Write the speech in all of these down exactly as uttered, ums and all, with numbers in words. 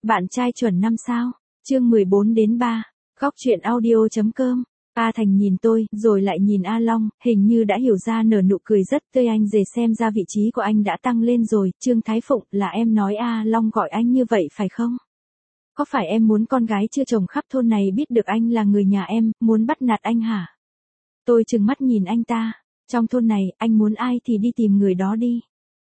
Bạn trai chuẩn năm sao? Chương mười bốn đến ba. Góc truyện audio.com. A Thành nhìn tôi, rồi lại nhìn A Long, hình như đã hiểu ra, nở nụ cười rất tươi. Anh dè xem ra vị trí của anh đã tăng lên rồi. Trương Thái Phụng, là em nói A Long gọi anh như vậy phải không? Có phải em muốn con gái chưa chồng khắp thôn này biết được anh là người nhà em, muốn bắt nạt anh hả? Tôi trừng mắt nhìn anh ta. Trong thôn này, anh muốn ai thì đi tìm người đó đi.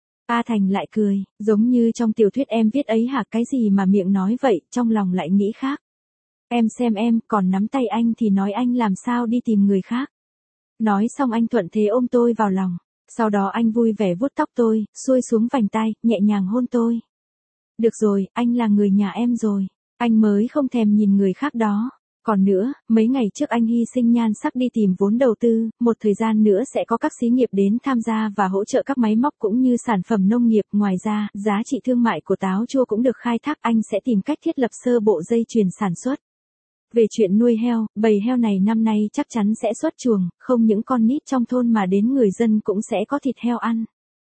A Thành lại cười, giống như trong tiểu thuyết em viết ấy hả? Cái gì mà miệng nói vậy, trong lòng lại nghĩ khác. Em xem em, còn nắm tay anh thì nói anh làm sao đi tìm người khác. Nói xong anh thuận thế ôm tôi vào lòng. Sau đó anh vui vẻ vuốt tóc tôi, xuôi xuống vành tai, nhẹ nhàng hôn tôi. Được rồi, anh là người nhà em rồi. Anh mới không thèm nhìn người khác đó. Còn nữa, mấy ngày trước anh hy sinh nhan sắc đi tìm vốn đầu tư, một thời gian nữa sẽ có các xí nghiệp đến tham gia và hỗ trợ các máy móc cũng như sản phẩm nông nghiệp. Ngoài ra, giá trị thương mại của táo chua cũng được khai thác. Anh sẽ tìm cách thiết lập sơ bộ dây chuyền sản xuất. Về chuyện nuôi heo, bầy heo này năm nay chắc chắn sẽ xuất chuồng, không những con nít trong thôn mà đến người dân cũng sẽ có thịt heo ăn.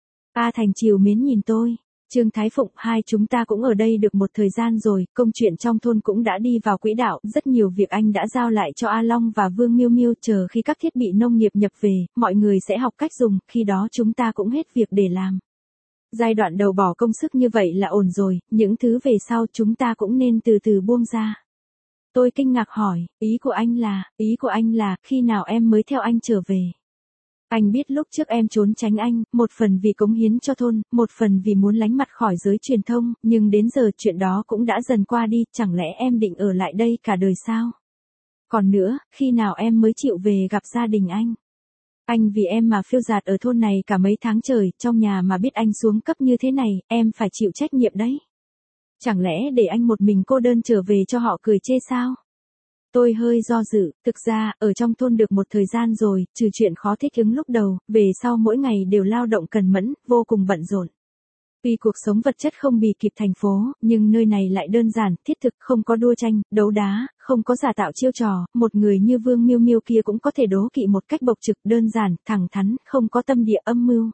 A Thành trìu mến nhìn tôi. Trương Thái Phụng, hai chúng ta cũng ở đây được một thời gian rồi, công chuyện trong thôn cũng đã đi vào quỹ đạo, rất nhiều việc anh đã giao lại cho A Long và Vương Miêu Miêu, chờ khi các thiết bị nông nghiệp nhập về, mọi người sẽ học cách dùng, khi đó chúng ta cũng hết việc để làm. Giai đoạn đầu bỏ công sức như vậy là ổn rồi, những thứ về sau chúng ta cũng nên từ từ buông ra. Tôi kinh ngạc hỏi, ý của anh là, ý của anh là, khi nào em mới theo anh trở về? Anh biết lúc trước em trốn tránh anh, một phần vì cống hiến cho thôn, một phần vì muốn lánh mặt khỏi giới truyền thông, nhưng đến giờ chuyện đó cũng đã dần qua đi, chẳng lẽ em định ở lại đây cả đời sao? Còn nữa, khi nào em mới chịu về gặp gia đình anh? Anh vì em mà phiêu dạt ở thôn này cả mấy tháng trời, trong nhà mà biết anh xuống cấp như thế này, em phải chịu trách nhiệm đấy. Chẳng lẽ để anh một mình cô đơn trở về cho họ cười chê sao? Tôi hơi do dự, thực ra, ở trong thôn được một thời gian rồi, trừ chuyện khó thích ứng lúc đầu, về sau mỗi ngày đều lao động cần mẫn, vô cùng bận rộn. Vì cuộc sống vật chất không bì kịp thành phố, nhưng nơi này lại đơn giản, thiết thực, không có đua tranh, đấu đá, không có giả tạo chiêu trò, một người như Vương Miêu Miêu kia cũng có thể đố kỵ một cách bộc trực, đơn giản, thẳng thắn, không có tâm địa âm mưu.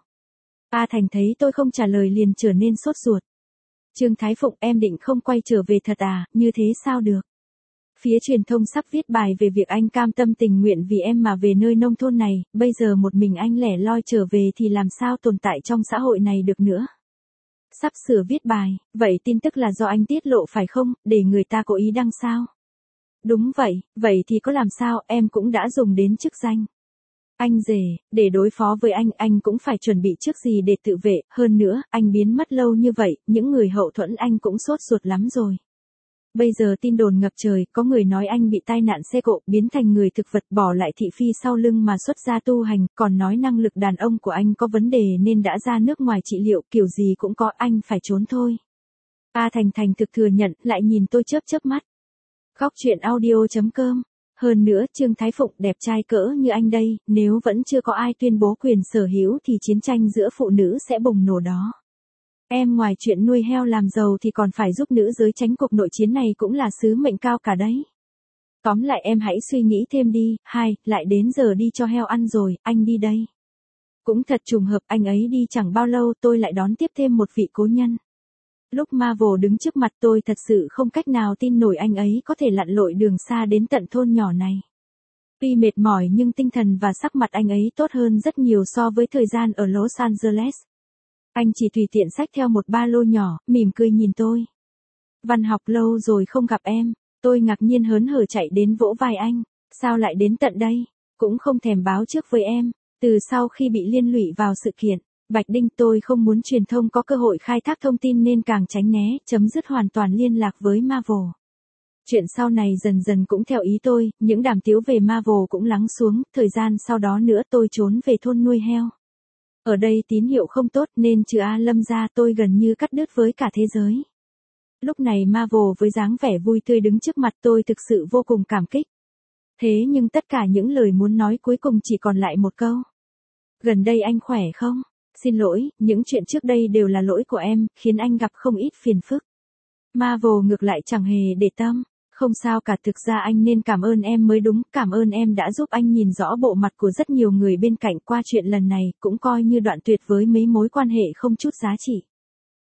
A Thành thấy tôi không trả lời liền trở nên sốt ruột. Trương Thái Phụng, em định không quay trở về thật à, như thế sao được? Phía truyền thông sắp viết bài về việc anh cam tâm tình nguyện vì em mà về nơi nông thôn này, bây giờ một mình anh lẻ loi trở về thì làm sao tồn tại trong xã hội này được nữa. Sắp sửa viết bài, vậy tin tức là do anh tiết lộ phải không, để người ta cố ý đăng sao? Đúng vậy, vậy thì có làm sao, em cũng đã dùng đến chức danh. Anh rể, để đối phó với anh, anh cũng phải chuẩn bị trước gì để tự vệ, hơn nữa, anh biến mất lâu như vậy, những người hậu thuẫn anh cũng sốt ruột lắm rồi. Bây giờ tin đồn ngập trời, có người nói anh bị tai nạn xe cộ, biến thành người thực vật, bỏ lại thị phi sau lưng mà xuất gia tu hành, còn nói năng lực đàn ông của anh có vấn đề nên đã ra nước ngoài trị liệu, kiểu gì cũng có, anh phải trốn thôi. A Thành thành thực thừa nhận, lại nhìn tôi chớp chớp mắt. Góc truyện audio.com. Hơn nữa, Trương Thái Phụng đẹp trai cỡ như anh đây, nếu vẫn chưa có ai tuyên bố quyền sở hữu thì chiến tranh giữa phụ nữ sẽ bùng nổ đó. Em ngoài chuyện nuôi heo làm giàu thì còn phải giúp nữ giới tránh cuộc nội chiến này cũng là sứ mệnh cao cả đấy. Tóm lại em hãy suy nghĩ thêm đi. Hai, lại đến giờ đi cho heo ăn rồi, anh đi đây. Cũng thật trùng hợp, anh ấy đi chẳng bao lâu tôi lại đón tiếp thêm một vị cố nhân. Lúc Marvel đứng trước mặt tôi thật sự không cách nào tin nổi anh ấy có thể lặn lội đường xa đến tận thôn nhỏ này. Tuy mệt mỏi nhưng tinh thần và sắc mặt anh ấy tốt hơn rất nhiều so với thời gian ở Los Angeles. Anh chỉ tùy tiện xách theo một ba lô nhỏ, mỉm cười nhìn tôi. Văn Học, lâu rồi không gặp em. Tôi ngạc nhiên hớn hở chạy đến vỗ vai anh. Sao lại đến tận đây? Cũng không thèm báo trước với em. Từ sau khi bị liên lụy vào sự kiện Bạch Đinh, tôi không muốn truyền thông có cơ hội khai thác thông tin nên càng tránh né, chấm dứt hoàn toàn liên lạc với Marvel. Chuyện sau này dần dần cũng theo ý tôi, những đàm tiếu về Marvel cũng lắng xuống, thời gian sau đó nữa tôi trốn về thôn nuôi heo. Ở đây tín hiệu không tốt nên trừ A Lâm ra tôi gần như cắt đứt với cả thế giới. Lúc này Marvel với dáng vẻ vui tươi đứng trước mặt tôi thực sự vô cùng cảm kích. Thế nhưng tất cả những lời muốn nói cuối cùng chỉ còn lại một câu. Gần đây anh khỏe không? Xin lỗi, những chuyện trước đây đều là lỗi của em, khiến anh gặp không ít phiền phức. Marvel ngược lại chẳng hề để tâm. Không sao cả, thực ra anh nên cảm ơn em mới đúng, cảm ơn em đã giúp anh nhìn rõ bộ mặt của rất nhiều người bên cạnh, qua chuyện lần này, cũng coi như đoạn tuyệt với mấy mối quan hệ không chút giá trị.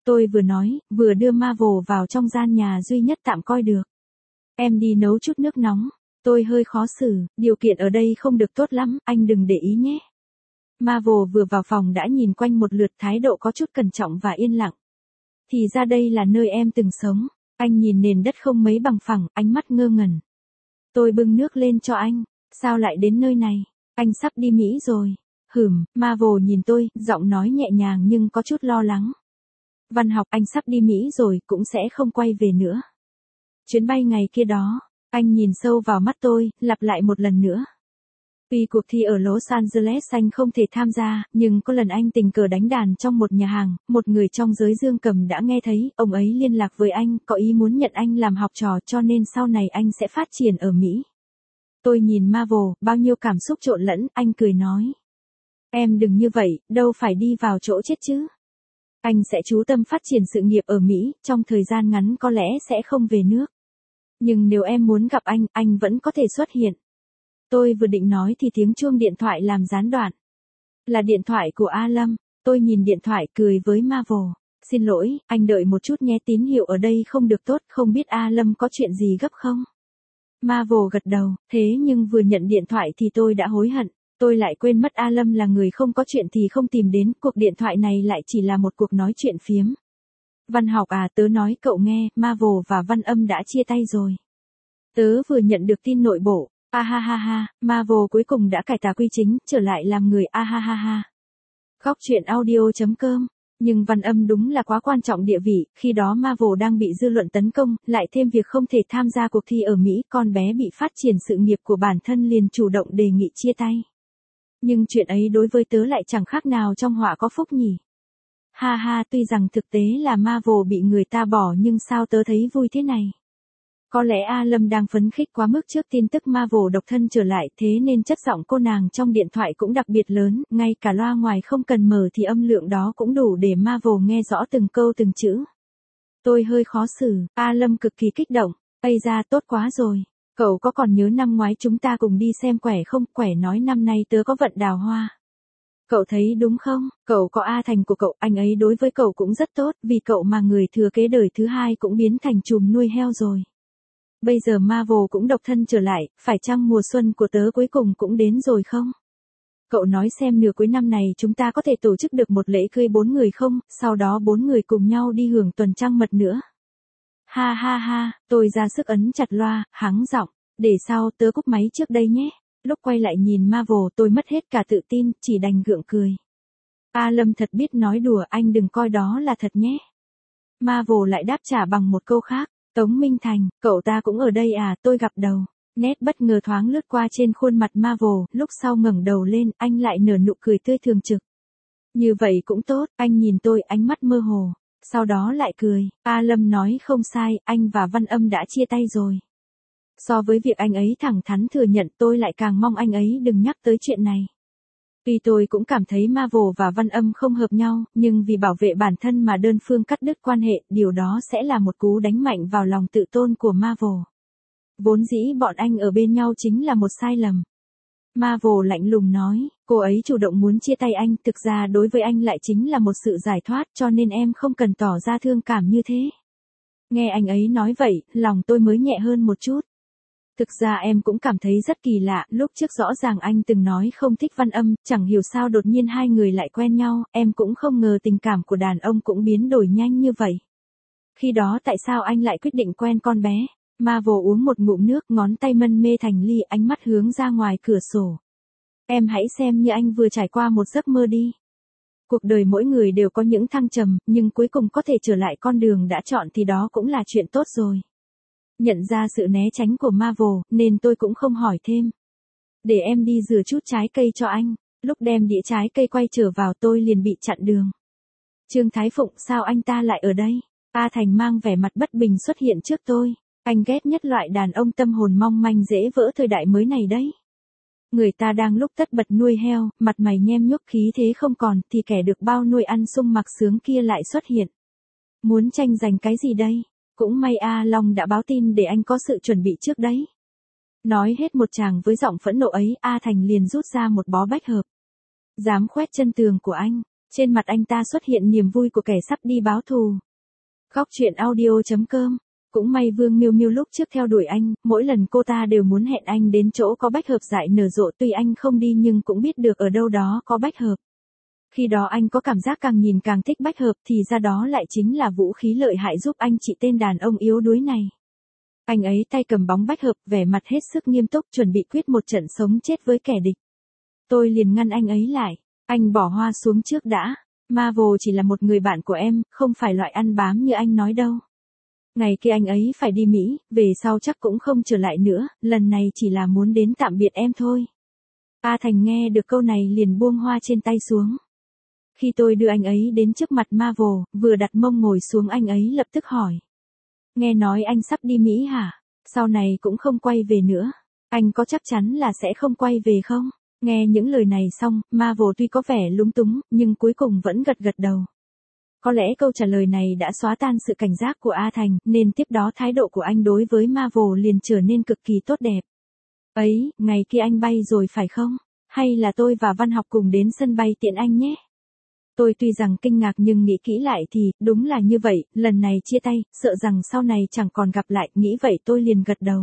Tôi vừa nói, vừa đưa Marvel vào trong gian nhà duy nhất tạm coi được. Em đi nấu chút nước nóng. Tôi hơi khó xử, điều kiện ở đây không được tốt lắm, anh đừng để ý nhé. Marvel vừa vào phòng đã nhìn quanh một lượt, thái độ có chút cẩn trọng và yên lặng. Thì ra đây là nơi em từng sống. Anh nhìn nền đất không mấy bằng phẳng, ánh mắt ngơ ngẩn. Tôi bưng nước lên cho anh. Sao lại đến nơi này? Anh sắp đi Mỹ rồi. Hửm, Marvel nhìn tôi, giọng nói nhẹ nhàng nhưng có chút lo lắng. Văn Học, anh sắp đi Mỹ rồi, cũng sẽ không quay về nữa. Chuyến bay ngày kia đó, anh nhìn sâu vào mắt tôi, lặp lại một lần nữa. Vì cuộc thi ở Los Angeles anh không thể tham gia, nhưng có lần anh tình cờ đánh đàn trong một nhà hàng, một người trong giới dương cầm đã nghe thấy, ông ấy liên lạc với anh, có ý muốn nhận anh làm học trò cho nên sau này anh sẽ phát triển ở Mỹ. Tôi nhìn Marvel, bao nhiêu cảm xúc trộn lẫn, anh cười nói. Em đừng như vậy, đâu phải đi vào chỗ chết chứ. Anh sẽ chú tâm phát triển sự nghiệp ở Mỹ, trong thời gian ngắn có lẽ sẽ không về nước. Nhưng nếu em muốn gặp anh, anh vẫn có thể xuất hiện. Tôi vừa định nói thì tiếng chuông điện thoại làm gián đoạn. Là điện thoại của A Lâm. Tôi nhìn điện thoại cười với Marvel. Xin lỗi, anh đợi một chút nhé, tín hiệu ở đây không được tốt, không biết A Lâm có chuyện gì gấp không? Marvel gật đầu, thế nhưng vừa nhận điện thoại thì tôi đã hối hận. Tôi lại quên mất A Lâm là người không có chuyện thì không tìm đến, cuộc điện thoại này lại chỉ là một cuộc nói chuyện phiếm. Văn Học à, tớ nói cậu nghe, Marvel và Văn Âm đã chia tay rồi. Tớ vừa nhận được tin nội bộ. A ha ha ha, Marvel cuối cùng đã cải tà quy chính, trở lại làm người a ha ha ha. Góc truyện audio chấm com. Nhưng Văn Âm đúng là quá quan trọng địa vị, khi đó Marvel đang bị dư luận tấn công, lại thêm việc không thể tham gia cuộc thi ở Mỹ, con bé bị phát triển sự nghiệp của bản thân liền chủ động đề nghị chia tay. Nhưng chuyện ấy đối với tớ lại chẳng khác nào trong họa có phúc nhỉ. Ha ha, tuy rằng thực tế là Marvel bị người ta bỏ nhưng sao tớ thấy vui thế này. Có lẽ A Lâm đang phấn khích quá mức trước tin tức Marvel độc thân trở lại, thế nên chất giọng cô nàng trong điện thoại cũng đặc biệt lớn, ngay cả loa ngoài không cần mở thì âm lượng đó cũng đủ để Marvel nghe rõ từng câu từng chữ. Tôi hơi khó xử, A Lâm cực kỳ kích động, ây ra tốt quá rồi. Cậu có còn nhớ năm ngoái chúng ta cùng đi xem quẻ không? Quẻ nói năm nay tớ có vận đào hoa. Cậu thấy đúng không? Cậu có A Thành của cậu, anh ấy đối với cậu cũng rất tốt, vì cậu mà người thừa kế đời thứ hai cũng biến thành chùm nuôi heo rồi. Bây giờ Marvel cũng độc thân trở lại, phải chăng mùa xuân của tớ cuối cùng cũng đến rồi không? Cậu nói xem nửa cuối năm này chúng ta có thể tổ chức được một lễ cưới bốn người không, sau đó bốn người cùng nhau đi hưởng tuần trăng mật nữa. Ha ha ha, tôi ra sức ấn chặt loa, hắng giọng, để sau tớ cúp máy trước đây nhé. Lúc quay lại nhìn Marvel tôi mất hết cả tự tin, chỉ đành gượng cười. A Lâm thật biết nói đùa, anh đừng coi đó là thật nhé. Marvel lại đáp trả bằng một câu khác. Tống Minh Thành, cậu ta cũng ở đây à, tôi gặp đầu. Nét bất ngờ thoáng lướt qua trên khuôn mặt Marvel, lúc sau ngẩng đầu lên, anh lại nở nụ cười tươi thường trực. Như vậy cũng tốt, anh nhìn tôi ánh mắt mơ hồ, sau đó lại cười, A Lâm nói không sai, anh và Văn Âm đã chia tay rồi. So với việc anh ấy thẳng thắn thừa nhận tôi lại càng mong anh ấy đừng nhắc tới chuyện này. Tuy tôi cũng cảm thấy Marvel và Văn Âm không hợp nhau, nhưng vì bảo vệ bản thân mà đơn phương cắt đứt quan hệ, điều đó sẽ là một cú đánh mạnh vào lòng tự tôn của Marvel. Vốn dĩ bọn anh ở bên nhau chính là một sai lầm. Marvel lạnh lùng nói, cô ấy chủ động muốn chia tay anh, thực ra đối với anh lại chính là một sự giải thoát, cho nên em không cần tỏ ra thương cảm như thế. Nghe anh ấy nói vậy, lòng tôi mới nhẹ hơn một chút. Thực ra em cũng cảm thấy rất kỳ lạ, lúc trước rõ ràng anh từng nói không thích Văn Âm, chẳng hiểu sao đột nhiên hai người lại quen nhau, em cũng không ngờ tình cảm của đàn ông cũng biến đổi nhanh như vậy. Khi đó tại sao anh lại quyết định quen con bé? Marvel uống một ngụm nước, ngón tay mân mê thành ly, ánh mắt hướng ra ngoài cửa sổ. Em hãy xem như anh vừa trải qua một giấc mơ đi. Cuộc đời mỗi người đều có những thăng trầm, nhưng cuối cùng có thể trở lại con đường đã chọn thì đó cũng là chuyện tốt rồi. Nhận ra sự né tránh của Marvel, nên tôi cũng không hỏi thêm. Để em đi rửa chút trái cây cho anh. Lúc đem đĩa trái cây quay trở vào tôi liền bị chặn đường. Trương Thái Phụng, sao anh ta lại ở đây? A Thành mang vẻ mặt bất bình xuất hiện trước tôi. Anh ghét nhất loại đàn ông tâm hồn mong manh dễ vỡ thời đại mới này đấy. Người ta đang lúc tất bật nuôi heo, mặt mày nhem nhuốc khí thế không còn, thì kẻ được bao nuôi ăn sung mặc sướng kia lại xuất hiện. Muốn tranh giành cái gì đây? Cũng may A Long đã báo tin để anh có sự chuẩn bị trước đấy. Nói hết một tràng với giọng phẫn nộ ấy, A Thành liền rút ra một bó bách hợp. Dám khoét chân tường của anh. Trên mặt anh ta xuất hiện niềm vui của kẻ sắp đi báo thù. Góc truyện audio.com. Cũng may Vương Miêu Miêu lúc trước theo đuổi anh, mỗi lần cô ta đều muốn hẹn anh đến chỗ có bách hợp dại nở rộ, tuy anh không đi nhưng cũng biết được ở đâu đó có bách hợp. Khi đó anh có cảm giác càng nhìn càng thích bách hợp, thì ra đó lại chính là vũ khí lợi hại giúp anh trị tên đàn ông yếu đuối này. Anh ấy tay cầm bóng bách hợp, vẻ mặt hết sức nghiêm túc, chuẩn bị quyết một trận sống chết với kẻ địch. Tôi liền ngăn anh ấy lại. Anh bỏ hoa xuống trước đã. Marvel chỉ là một người bạn của em, không phải loại ăn bám như anh nói đâu. Ngày kia anh ấy phải đi Mỹ, về sau chắc cũng không trở lại nữa, lần này chỉ là muốn đến tạm biệt em thôi. A Thành nghe được câu này liền buông hoa trên tay xuống. Khi tôi đưa anh ấy đến trước mặt Marvel, vừa đặt mông ngồi xuống anh ấy lập tức hỏi. Nghe nói anh sắp đi Mỹ hả? Sau này cũng không quay về nữa. Anh có chắc chắn là sẽ không quay về không? Nghe những lời này xong, Marvel tuy có vẻ lúng túng, nhưng cuối cùng vẫn gật gật đầu. Có lẽ câu trả lời này đã xóa tan sự cảnh giác của A Thành, nên tiếp đó thái độ của anh đối với Marvel liền trở nên cực kỳ tốt đẹp. Ấy, ngày kia anh bay rồi phải không? Hay là tôi và Văn Học cùng đến sân bay tiện anh nhé? Tôi tuy rằng kinh ngạc nhưng nghĩ kỹ lại thì, đúng là như vậy, lần này chia tay, sợ rằng sau này chẳng còn gặp lại, nghĩ vậy tôi liền gật đầu.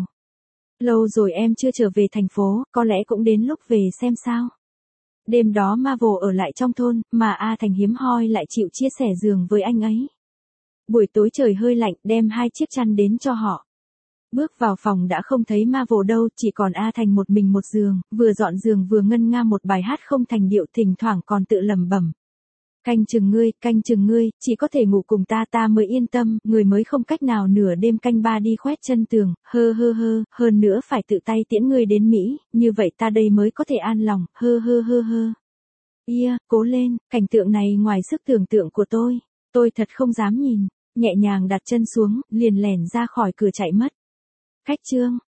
Lâu rồi em chưa trở về thành phố, có lẽ cũng đến lúc về xem sao. Đêm đó Marvel ở lại trong thôn, mà A Thành hiếm hoi lại chịu chia sẻ giường với anh ấy. Buổi tối trời hơi lạnh, đem hai chiếc chăn đến cho họ. Bước vào phòng đã không thấy Marvel đâu, chỉ còn A Thành một mình một giường, vừa dọn giường vừa ngân nga một bài hát không thành điệu, thỉnh thoảng còn tự lẩm bẩm. Canh chừng ngươi, canh chừng ngươi, chỉ có thể ngủ cùng ta ta mới yên tâm, người mới không cách nào nửa đêm canh ba đi khoét chân tường, hơ hơ hơ, hơn nữa phải tự tay tiễn ngươi đến Mỹ, như vậy ta đây mới có thể an lòng, hơ hơ hơ hơ. Ia, cố lên, cảnh tượng này ngoài sức tưởng tượng của tôi, tôi thật không dám nhìn, nhẹ nhàng đặt chân xuống, liền lẻn ra khỏi cửa chạy mất. Khách trương.